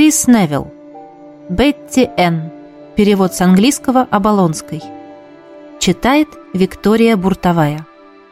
Грейс Невилл. Бетти Н. Перевод с английского Оболонской. Читает Виктория Буртовая.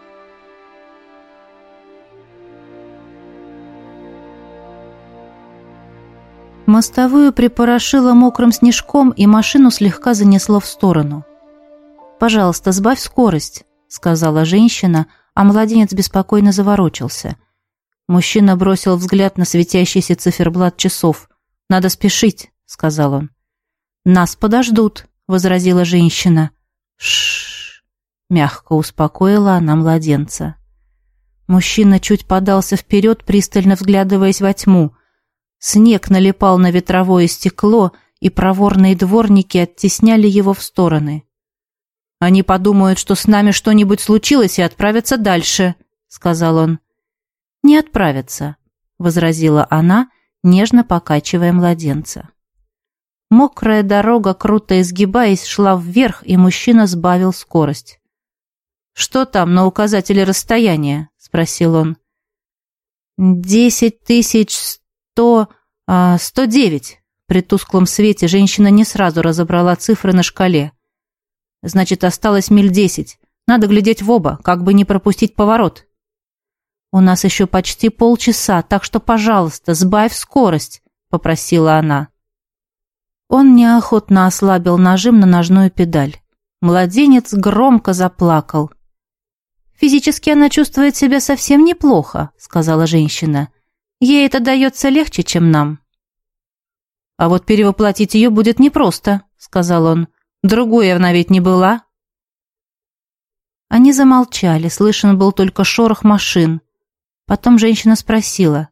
Мостовую припорошило мокрым снежком, и машину слегка занесло в сторону. «Пожалуйста, сбавь скорость», — сказала женщина, а младенец беспокойно заворочился. Мужчина бросил взгляд на светящийся циферблат часов. «Надо спешить», — сказал он. «Нас подождут», — возразила женщина. «Ш-ш-ш», мягко успокоила она младенца. Мужчина чуть подался вперед, пристально вглядываясь во тьму. Снег налипал на ветровое стекло, и проворные дворники оттесняли его в стороны. «Они подумают, что с нами что-нибудь случилось, и отправятся дальше», — сказал он. «Не отправятся», — возразила она, нежно покачивая младенца. Мокрая дорога, круто изгибаясь, шла вверх, и мужчина сбавил скорость. «Что там на указателе расстояния?» — спросил он. 10109. При тусклом свете женщина не сразу разобрала цифры на шкале. «Значит, осталось миль 10. Надо глядеть в оба, как бы не пропустить поворот». «У нас еще почти полчаса, так что, пожалуйста, сбавь скорость», — попросила она. Он неохотно ослабил нажим на ножную педаль. Младенец громко заплакал. «Физически она чувствует себя совсем неплохо», — сказала женщина. «Ей это дается легче, чем нам». «А вот перевоплотить ее будет непросто», — сказал он. «Другой она ведь не была». Они замолчали, слышен был только шорох машин. Потом женщина спросила: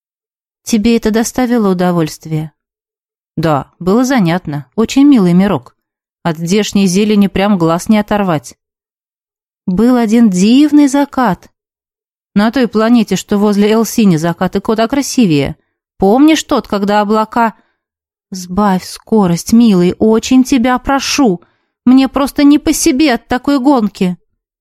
«Тебе это доставило удовольствие?» «Да, было занятно. Очень милый мирок. От здешней зелени прям глаз не оторвать». «Был один дивный закат». «На той планете, что возле Элсини, закаты куда красивее. Помнишь тот, когда облака...» «Сбавь скорость, милый, очень тебя прошу. Мне просто не по себе от такой гонки».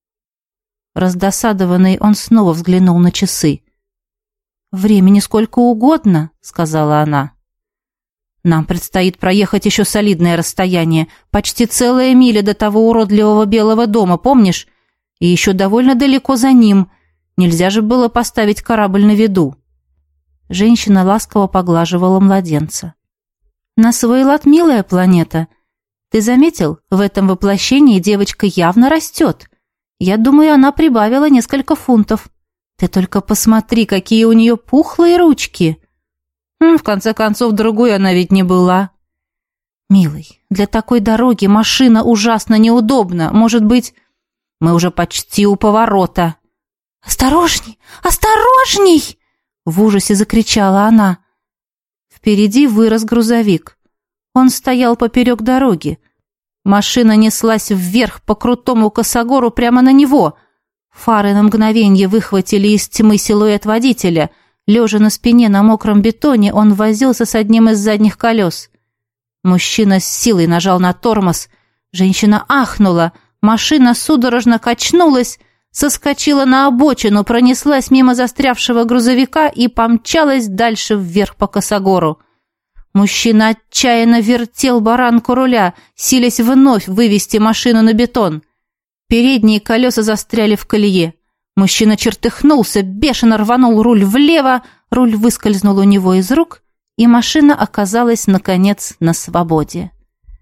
Раздосадованный, он снова взглянул на часы. «Времени сколько угодно», — сказала она. «Нам предстоит проехать еще солидное расстояние, почти целая миля до того уродливого белого дома, помнишь? И еще довольно далеко за ним. Нельзя же было поставить корабль на виду». Женщина ласково поглаживала младенца. «На свой лад, милая планета. Ты заметил, в этом воплощении девочка явно растет. Я думаю, она прибавила несколько фунтов. Ты только посмотри, какие у нее пухлые ручки. В конце концов, другой она ведь не была». «Милый, для такой дороги машина ужасно неудобна. Может быть, мы уже почти у поворота». «Осторожней! Осторожней!» — в ужасе закричала она. Впереди вырос грузовик. Он стоял поперек дороги. Машина неслась вверх по крутому косогору прямо на него. Фары на мгновенье выхватили из тьмы силуэт водителя. Лежа на спине на мокром бетоне, он возился с одним из задних колес. Мужчина с силой нажал на тормоз. Женщина ахнула. Машина судорожно качнулась, соскочила на обочину, пронеслась мимо застрявшего грузовика и помчалась дальше вверх по косогору. Мужчина отчаянно вертел баранку руля, силясь вновь вывести машину на бетон. Передние колеса застряли в колее. Мужчина чертыхнулся, бешено рванул руль влево, руль выскользнул у него из рук, и машина оказалась, наконец, на свободе.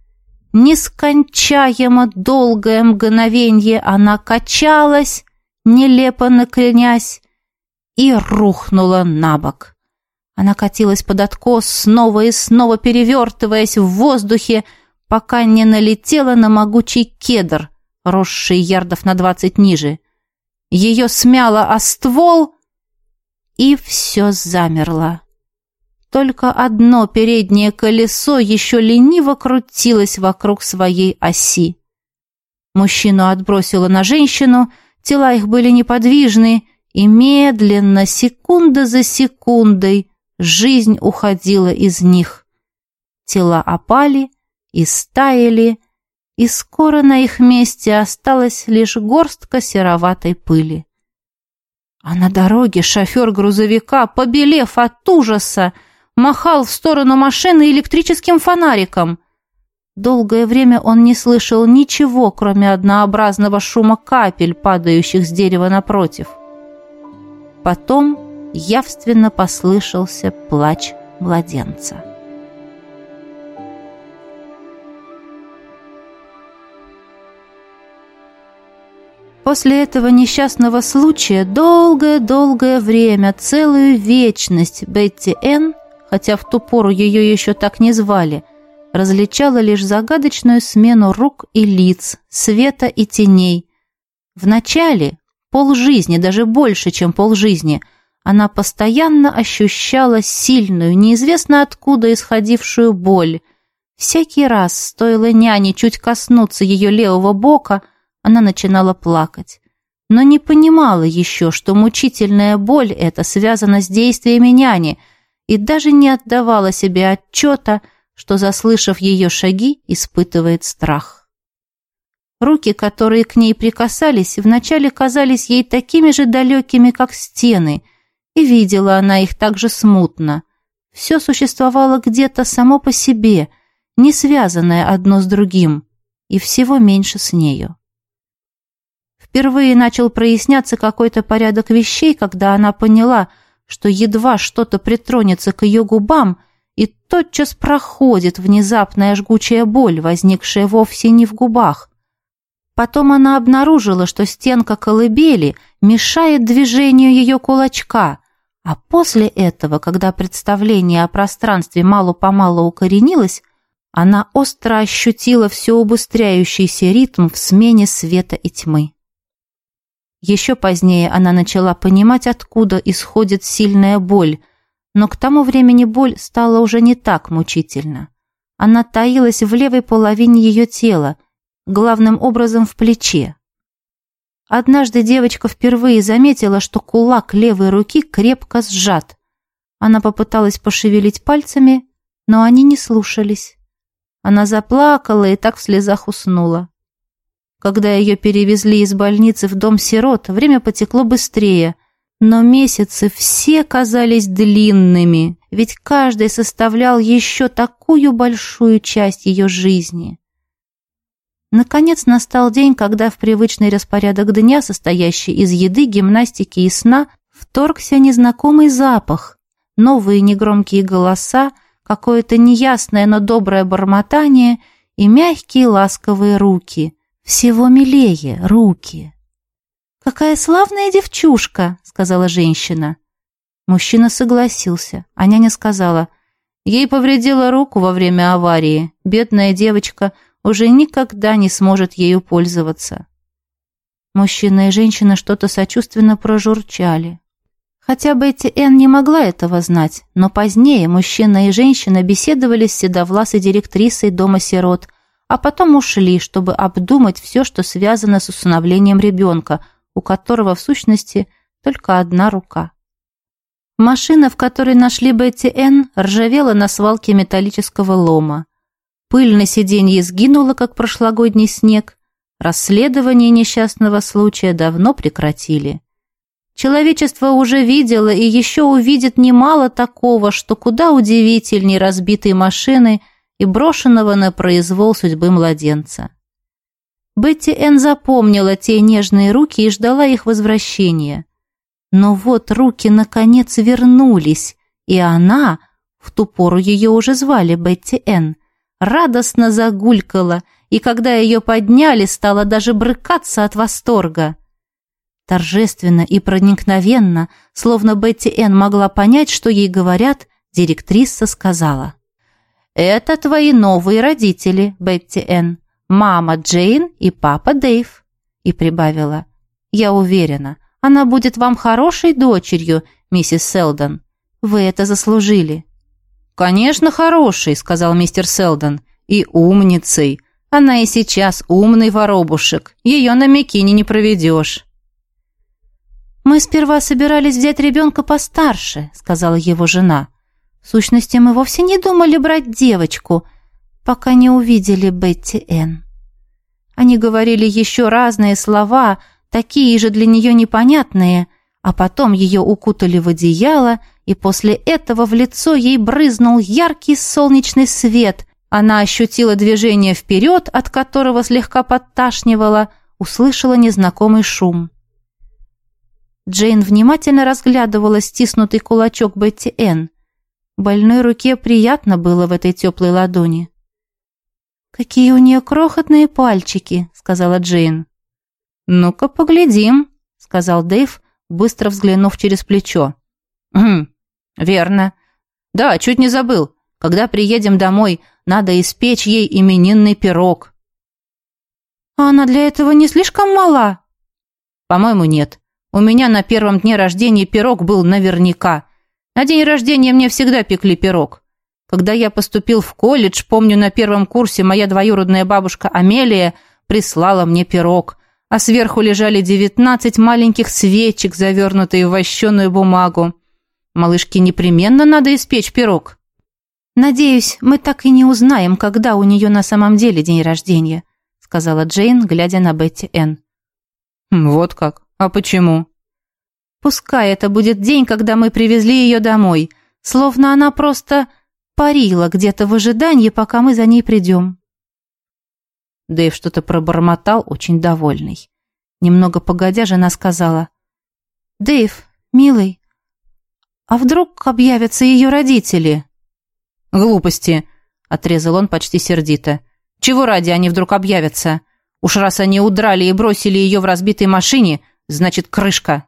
Нескончаемо долгое мгновенье она качалась, нелепо накренясь, и рухнула на бок. Она катилась под откос, снова и снова перевертываясь в воздухе, пока не налетела на могучий кедр, росший ярдов на 20 ниже. Ее смяло о ствол, и все замерло. Только одно переднее колесо еще лениво крутилось вокруг своей оси. Мужчину отбросило на женщину, тела их были неподвижны, и медленно, секунда за секундой, жизнь уходила из них. Тела опали и стаяли, и скоро на их месте осталась лишь горстка сероватой пыли. А на дороге шофер грузовика, побелев от ужаса, махал в сторону машины электрическим фонариком. Долгое время он не слышал ничего, кроме однообразного шума капель, падающих с дерева напротив. Потом явственно послышался плач младенца. После этого несчастного случая долгое-долгое время, целую вечность, Бетти Энн, хотя в ту пору ее еще так не звали, различала лишь загадочную смену рук и лиц, света и теней. Вначале, полжизни, даже больше, чем полжизни, она постоянно ощущала сильную, неизвестно откуда исходившую боль. Всякий раз, стоило няне чуть коснуться ее левого бока, она начинала плакать, но не понимала еще, что мучительная боль эта связана с действиями няни, и даже не отдавала себе отчета, что, заслышав ее шаги, испытывает страх. Руки, которые к ней прикасались, вначале казались ей такими же далекими, как стены, и видела она их так же смутно. Все существовало где-то само по себе, не связанное одно с другим, и всего меньше с нею. Впервые начал проясняться какой-то порядок вещей, когда она поняла, что едва что-то притронется к ее губам, и тотчас проходит внезапная жгучая боль, возникшая вовсе не в губах. Потом она обнаружила, что стенка колыбели мешает движению ее кулачка, а после этого, когда представление о пространстве мало-помалу укоренилось, она остро ощутила все убыстряющийся ритм в смене света и тьмы. Еще позднее она начала понимать, откуда исходит сильная боль, но к тому времени боль стала уже не так мучительна. Она таилась в левой половине ее тела, главным образом в плече. Однажды девочка впервые заметила, что кулак левой руки крепко сжат. Она попыталась пошевелить пальцами, но они не слушались. Она заплакала и так в слезах уснула. Когда ее перевезли из больницы в дом сирот, время потекло быстрее, но месяцы все казались длинными, ведь каждый составлял еще такую большую часть ее жизни. Наконец настал день, когда в привычный распорядок дня, состоящий из еды, гимнастики и сна, вторгся незнакомый запах, новые негромкие голоса, какое-то неясное, но доброе бормотание и мягкие ласковые руки. Всего милее руки. «Какая славная девчушка!» — сказала женщина. Мужчина согласился, а няня сказала: «Ей повредила руку во время аварии. Бедная девочка уже никогда не сможет ею пользоваться». Мужчина и женщина что-то сочувственно прожурчали. Хотя Бетти Энн не могла этого знать, но позднее мужчина и женщина беседовали с седовласой директрисой дома сирот, а потом ушли, чтобы обдумать все, что связано с усыновлением ребенка, у которого, в сущности, только одна рука. Машина, в которой нашли Бетти Энн, ржавела на свалке металлического лома. Пыль на сиденье сгинула, как прошлогодний снег. Расследование несчастного случая давно прекратили. Человечество уже видело и еще увидит немало такого, что куда удивительней разбитой машины и брошенного на произвол судьбы младенца. Бетти Энн запомнила те нежные руки и ждала их возвращения. Но вот руки наконец вернулись, и она, в ту пору ее уже звали Бетти Энн, радостно загулькала, и когда ее подняли, стала даже брыкаться от восторга. Торжественно и проникновенно, словно Бетти Энн могла понять, что ей говорят, директриса сказала: «Это твои новые родители, Бетти Энн, мама Джейн и папа Дэйв». И прибавила: «Я уверена, она будет вам хорошей дочерью, миссис Селдон. Вы это заслужили». «Конечно, хорошей», — сказал мистер Селдон, — «и умницей. Она и сейчас умный воробушек, ее на Микине не проведешь». «Мы сперва собирались взять ребенка постарше», — сказала его жена. «В сущности, мы вовсе не думали брать девочку, пока не увидели Бетти Энн». Они говорили еще разные слова, такие же для нее непонятные, а потом ее укутали в одеяло И после этого в лицо ей брызнул яркий солнечный свет. Она ощутила движение вперед, от которого слегка подташнивала, услышала незнакомый шум. Джейн внимательно разглядывала стиснутый кулачок Бетти Энн. Больной руке приятно было в этой теплой ладони. «Какие у нее крохотные пальчики», — сказала Джейн. «Ну-ка, поглядим», — сказал Дэйв, быстро взглянув через плечо. «Верно. Да, чуть не забыл. Когда приедем домой, надо испечь ей именинный пирог». «А она для этого не слишком мала?» «По-моему, нет. У меня на первом дне рождения пирог был наверняка. На день рождения мне всегда пекли пирог. Когда я поступил в колледж, помню, на первом курсе моя двоюродная бабушка Амелия прислала мне пирог, а сверху лежали 19 маленьких свечек, завернутые в вощеную бумагу. Малышке непременно надо испечь пирог». «Надеюсь, мы так и не узнаем, когда у нее на самом деле день рождения», сказала Джейн, глядя на Бетти Энн. «Вот как? А почему?» «Пускай это будет день, когда мы привезли ее домой, словно она просто парила где-то в ожидании, пока мы за ней придем». Дэйв что-то пробормотал, очень довольный. Немного погодя, жена сказала: «Дэйв, милый, а вдруг объявятся ее родители?» «Глупости», — отрезал он почти сердито. «Чего ради они вдруг объявятся? Уж раз они удрали и бросили ее в разбитой машине, значит, крышка».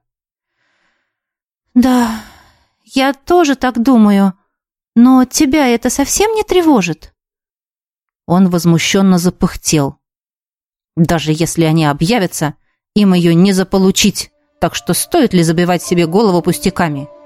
«Да, я тоже так думаю, но тебя это совсем не тревожит?» Он возмущенно запыхтел. «Даже если они объявятся, им ее не заполучить, так что стоит ли забивать себе голову пустяками?»